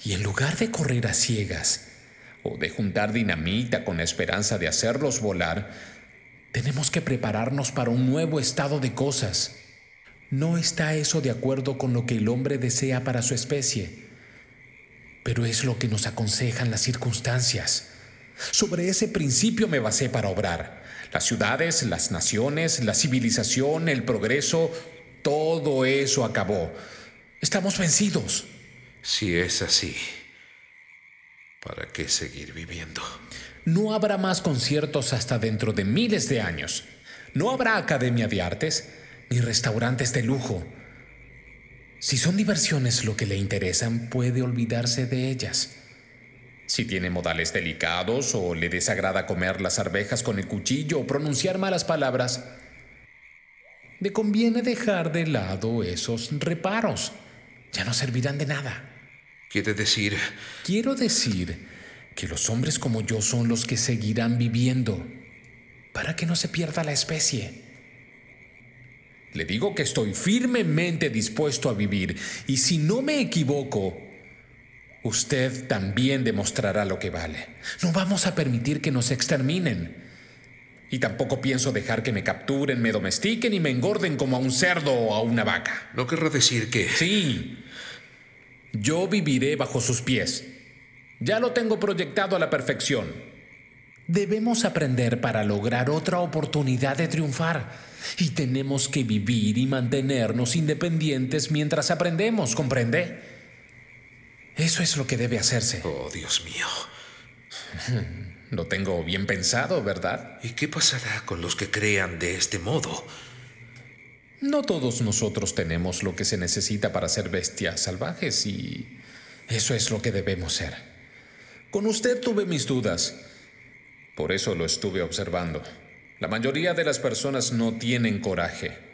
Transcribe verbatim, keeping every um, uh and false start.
Y en lugar de correr a ciegas o de juntar dinamita con la esperanza de hacerlos volar, tenemos que prepararnos para un nuevo estado de cosas. ¿No está eso de acuerdo con lo que el hombre desea para su especie? Pero es lo que nos aconsejan las circunstancias. Sobre ese principio me basé para obrar. Las ciudades, las naciones, la civilización, el progreso, todo eso acabó. Estamos vencidos. Si es así, ¿para qué seguir viviendo? No habrá más conciertos hasta dentro de miles de años. No habrá academia de artes ni restaurantes de lujo. Si son diversiones lo que le interesan, puede olvidarse de ellas. Si tiene modales delicados o le desagrada comer las arvejas con el cuchillo o pronunciar malas palabras, le conviene dejar de lado esos reparos. Ya no servirán de nada. ¿Quiere decir? Quiero decir que los hombres como yo son los que seguirán viviendo para que no se pierda la especie. Le digo que estoy firmemente dispuesto a vivir y si no me equivoco, usted también demostrará lo que vale. No vamos a permitir que nos exterminen. Y tampoco pienso dejar que me capturen, me domestiquen y me engorden como a un cerdo o a una vaca. ¿No querrá decir que...? Sí, yo viviré bajo sus pies. Ya lo tengo proyectado a la perfección. Debemos aprender para lograr otra oportunidad de triunfar. Y tenemos que vivir y mantenernos independientes mientras aprendemos, ¿comprende? Eso es lo que debe hacerse. Oh, Dios mío. Lo tengo bien pensado, ¿verdad? ¿Y qué pasará con los que crean de este modo? No todos nosotros tenemos lo que se necesita para ser bestias salvajes y eso es lo que debemos ser. Con usted tuve mis dudas. Por eso lo estuve observando. La mayoría de las personas no tienen coraje.